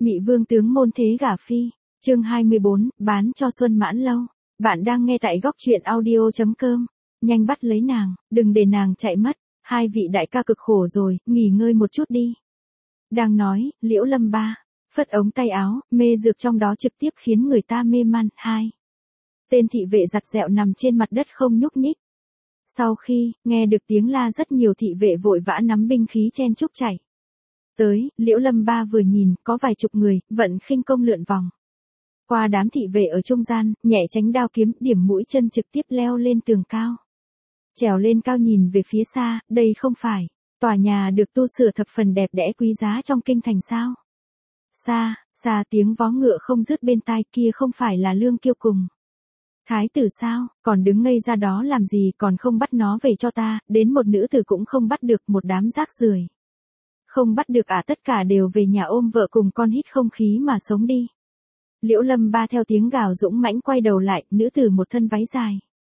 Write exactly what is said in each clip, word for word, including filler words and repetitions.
Mị vương tướng môn thế gả phi, chương hai mươi bốn, bán cho Xuân Mãn Lâu. Bạn đang nghe tại góc truyện audio chấm com. Nhanh bắt lấy nàng, đừng để nàng chạy mất, hai vị đại ca cực khổ rồi, nghỉ ngơi một chút đi. Đang nói, Liễu Lâm Ba, phất ống tay áo, mê dược trong đó trực tiếp khiến người ta mê man. Hai. Tên thị vệ giặt dẹo nằm trên mặt đất không nhúc nhích. Sau khi, nghe được tiếng la rất nhiều thị vệ vội vã nắm binh khí chen chúc chạy tới, Liễu Lâm Ba vừa nhìn, có vài chục người, vận khinh công lượn vòng qua đám thị vệ ở trung gian, nhẹ tránh đao kiếm, điểm mũi chân trực tiếp leo lên tường cao. Trèo lên cao nhìn về phía xa, đây không phải tòa nhà được tu sửa thập phần đẹp đẽ quý giá trong kinh thành sao? Xa, xa tiếng vó ngựa không dứt bên tai, kia không phải là Lương Kiêu cùng thái tử sao, còn đứng ngây ra đó làm gì, còn không bắt nó về cho ta, đến một nữ tử cũng không bắt được, một đám rác rưởi. Không bắt được à, tất cả đều về nhà ôm vợ cùng con hít không khí mà sống đi. Liễu Lâm Ba theo tiếng gào dũng mãnh quay đầu lại, nữ tử một thân váy dài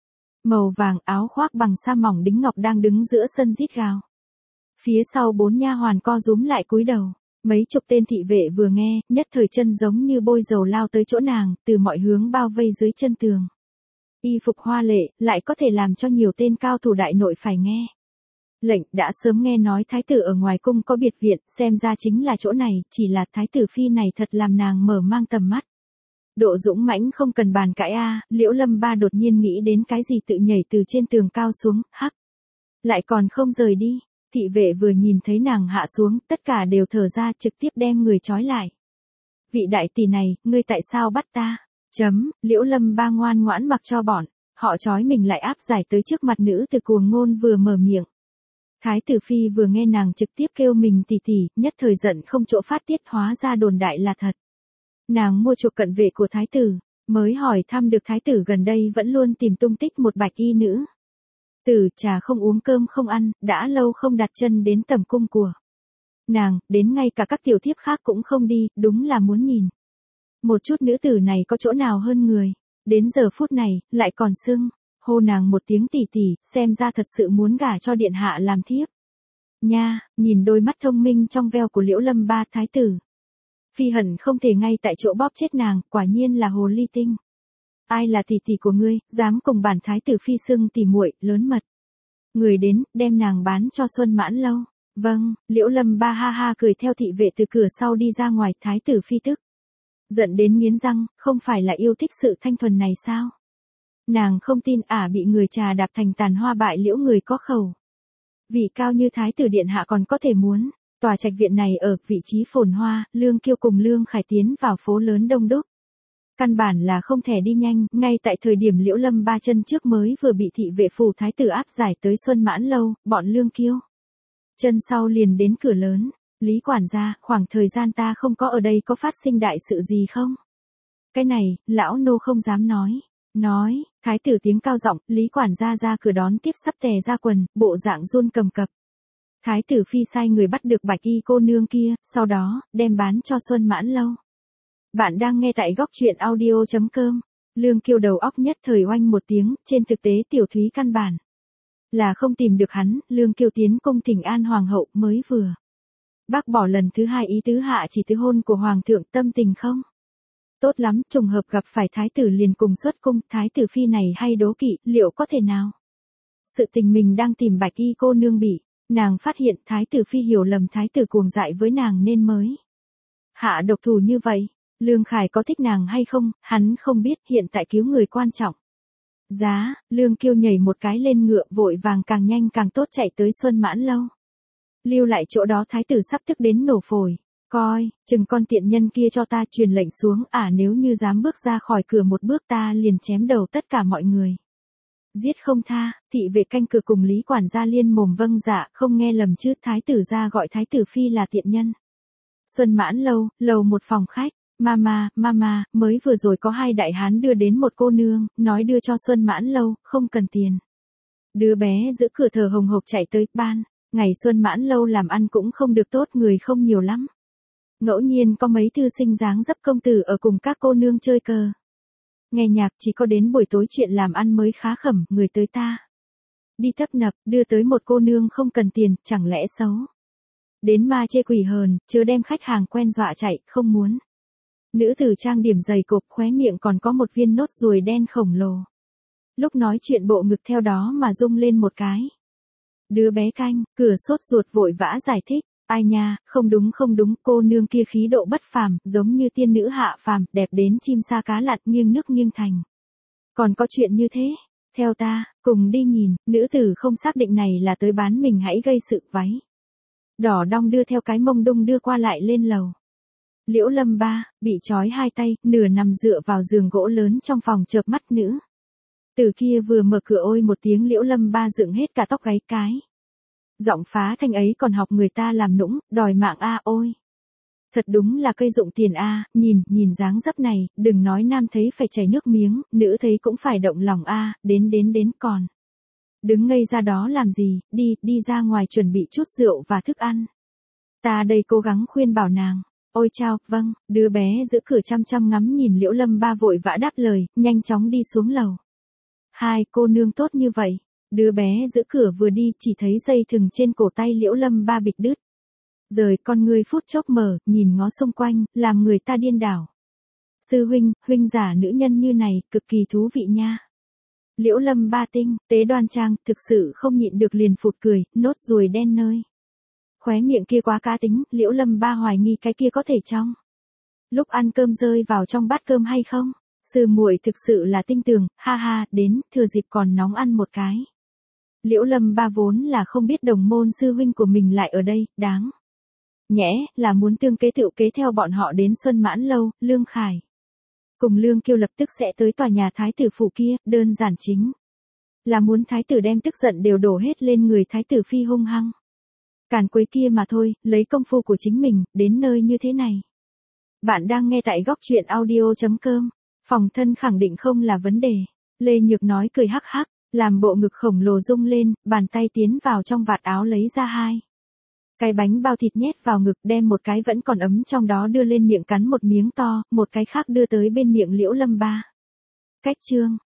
màu vàng, áo khoác bằng sa mỏng đính ngọc đang đứng giữa sân rít gào. Phía sau bốn nha hoàn co rúm lại cúi đầu. Mấy chục tên thị vệ vừa nghe, nhất thời chân giống như bôi dầu lao tới chỗ nàng, từ mọi hướng bao vây dưới chân tường. Y phục hoa lệ, lại có thể làm cho nhiều tên cao thủ đại nội phải nghe lệnh. Đã sớm nghe nói thái tử ở ngoài cung có biệt viện, xem ra chính là chỗ này, chỉ là thái tử phi này thật làm nàng mở mang tầm mắt. Độ dũng mãnh không cần bàn cãi a. Liễu Lâm Ba đột nhiên nghĩ đến cái gì, tự nhảy từ trên tường cao xuống, hắc. Lại còn không rời đi. Thị vệ vừa nhìn thấy nàng hạ xuống, tất cả đều thở ra, trực tiếp đem người trói lại. Vị đại tỷ này, ngươi tại sao bắt ta? Chấm, Liễu Lâm Ba ngoan ngoãn mặc cho bọn họ trói mình lại áp giải tới trước mặt nữ từ cuồng ngôn vừa mở miệng. Thái tử phi vừa nghe nàng trực tiếp kêu mình tỷ tỷ, nhất thời giận không chỗ phát tiết, hóa ra đồn đại là thật. Nàng mua chuộc cận vệ của thái tử, mới hỏi thăm được thái tử gần đây vẫn luôn tìm tung tích một bạch y nữ tử, trà không uống cơm không ăn, đã lâu không đặt chân đến tầm cung của nàng, đến ngay cả các tiểu thiếp khác cũng không đi, đúng là muốn nhìn một chút nữ tử này có chỗ nào hơn người. Đến giờ phút này, lại còn xưng hô nàng một tiếng tỷ tỷ, xem ra thật sự muốn gả cho điện hạ làm thiếp. Nha, nhìn đôi mắt thông minh trong veo của Liễu Lâm Ba, thái tử phi hận không thể ngay tại chỗ bóp chết nàng, quả nhiên là hồ ly tinh. Ai là tỷ tỷ của ngươi, dám cùng bản thái tử phi xưng tỷ muội, lớn mật. Người đến, đem nàng bán cho Xuân Mãn Lâu. Vâng, Liễu Lâm Ba ha ha cười theo thị vệ từ cửa sau đi ra ngoài, thái tử phi tức giận đến nghiến răng, không phải là yêu thích sự thanh thuần này sao? Nàng không tin ả bị người trà đạp thành tàn hoa bại liễu, người có khẩu vị cao như thái tử điện hạ còn có thể muốn tòa trạch viện này ở vị trí phồn hoa. Lương Kiêu cùng Lương Khải tiến vào phố lớn đông đúc, căn bản là không thể đi nhanh, ngay tại thời điểm Liễu Lâm Ba chân trước mới vừa bị thị vệ phủ thái tử áp giải tới Xuân Mãn Lâu, bọn Lương Kiêu chân sau liền đến cửa lớn. Lý quản gia, khoảng thời gian ta không có ở đây có phát sinh đại sự gì không? Cái này, lão nô không dám nói. Nói, thái tử tiếng cao giọng, Lý quản gia ra cửa đón tiếp sắp tè ra quần, bộ dạng run cầm cập. Thái tử phi sai người bắt được bạch y cô nương kia, sau đó, đem bán cho Xuân Mãn Lâu. Bạn đang nghe tại góc truyện audio chấm com. Lương Kiêu đầu óc nhất thời oanh một tiếng, trên thực tế tiểu thúy căn bản là không tìm được hắn. Lương Kiêu tiến cung thỉnh an hoàng hậu, mới vừa bác bỏ lần thứ hai ý tứ hạ chỉ tứ hôn của hoàng thượng, tâm tình không tốt lắm, trùng hợp gặp phải thái tử liền cùng xuất cung. Thái tử phi này hay đố kỵ, liệu có thể nào sự tình mình đang tìm bạch y cô nương bị nàng phát hiện, thái tử phi hiểu lầm thái tử cuồng dại với nàng nên mới hạ độc thủ như vậy. Lương Khải có thích nàng hay không, hắn không biết, hiện tại cứu người quan trọng. Giá, Lương Kiêu nhảy một cái lên ngựa, vội vàng càng nhanh càng tốt chạy tới Xuân Mãn Lâu. Lưu lại chỗ đó thái tử sắp tức đến nổ phổi. Coi, chừng con tiện nhân kia cho ta truyền lệnh xuống, à nếu như dám bước ra khỏi cửa một bước ta liền chém đầu tất cả mọi người. Giết không tha. Thị vệ canh cửa cùng Lý quản gia liên mồm vâng dạ, không nghe lầm chứ, thái tử ra gọi thái tử phi là tiện nhân. Xuân Mãn Lâu, lầu một phòng khách. Mama, mama, mới vừa rồi có hai đại hán đưa đến một cô nương, nói đưa cho Xuân Mãn Lâu, không cần tiền. Đứa bé giữ cửa thở hồng hộc chạy tới, ban ngày Xuân Mãn Lâu làm ăn cũng không được tốt, người không nhiều lắm. Ngẫu nhiên có mấy thư sinh dáng dấp công tử ở cùng các cô nương chơi cờ, nghe nhạc, chỉ có đến buổi tối chuyện làm ăn mới khá khẩm. Người tới ta đi tấp nập, đưa tới một cô nương không cần tiền, chẳng lẽ xấu Đến ma chê quỷ hờn, chớ đem khách hàng quen dọa chạy, không muốn. Nữ tử trang điểm dày cộp, khóe miệng còn có một viên nốt ruồi đen khổng lồ. Lúc nói chuyện bộ ngực theo đó mà rung lên một cái. Đứa bé canh, cửa sốt ruột vội vã giải thích. Ai nha, không đúng không đúng, cô nương kia khí độ bất phàm, giống như tiên nữ hạ phàm, đẹp đến chim sa cá lặn, nghiêng nước nghiêng thành. Còn có chuyện như thế? Theo ta, cùng đi nhìn, nữ tử không xác định này là tới bán mình hãy gây sự váy. Đỏ đong đưa theo cái mông đung đưa qua lại lên lầu. Liễu Lâm Ba, bị trói hai tay, nửa nằm dựa vào giường gỗ lớn trong phòng chợp mắt nữ. Từ kia vừa mở cửa ôi một tiếng Liễu Lâm Ba dựng hết cả tóc gáy cái. Giọng phá thanh ấy còn học người ta làm nũng, đòi mạng a ôi. Thật đúng là cây dụng tiền a, nhìn, nhìn dáng dấp này, đừng nói nam thấy phải chảy nước miếng, nữ thấy cũng phải động lòng a, đến đến đến còn. Đứng ngây ra đó làm gì, đi, đi ra ngoài chuẩn bị chút rượu và thức ăn. Ta đây cố gắng khuyên bảo nàng. Ôi chao, vâng, đứa bé giữ cửa chăm chăm ngắm nhìn Liễu Lâm Ba vội vã đáp lời, nhanh chóng đi xuống lầu. Hai cô nương tốt như vậy. Đứa bé giữ cửa vừa đi chỉ thấy dây thừng trên cổ tay Liễu Lâm Ba bịch đứt. Rời con người phút chốc mở, nhìn ngó xung quanh, làm người ta điên đảo. Sư huynh, huynh giả nữ nhân như này, cực kỳ thú vị nha. Liễu Lâm Ba tinh, tế đoan trang, thực sự không nhịn được liền phụt cười, nốt ruồi đen nơi. Khóe miệng kia quá cá tính, Liễu Lâm Ba hoài nghi cái kia có thể trong. Lúc ăn cơm rơi vào trong bát cơm hay không? Sư muội thực sự là tinh tường, ha ha, đến, thừa dịp còn nóng ăn một cái. Liễu Lâm Ba vốn là không biết đồng môn sư huynh của mình lại ở đây, đáng. Nhẽ, là muốn tương kế tựu kế theo bọn họ đến Xuân Mãn Lâu, Lương Khải. Cùng Lương Kiêu lập tức sẽ tới tòa nhà thái tử phủ kia, đơn giản chính. Là muốn thái tử đem tức giận đều đổ hết lên người thái tử phi hung hăng. Càn quấy kia mà thôi, lấy công phu của chính mình, đến nơi như thế này. Bạn đang nghe tại góc truyện audio chấm com. Phòng thân khẳng định không là vấn đề. Lê Nhược nói cười hắc hắc, làm bộ ngực khổng lồ rung lên, bàn tay tiến vào trong vạt áo lấy ra hai. Cái bánh bao thịt nhét vào ngực đem một cái vẫn còn ấm trong đó đưa lên miệng cắn một miếng to, một cái khác đưa tới bên miệng Liễu Lâm Ba. Cách chương,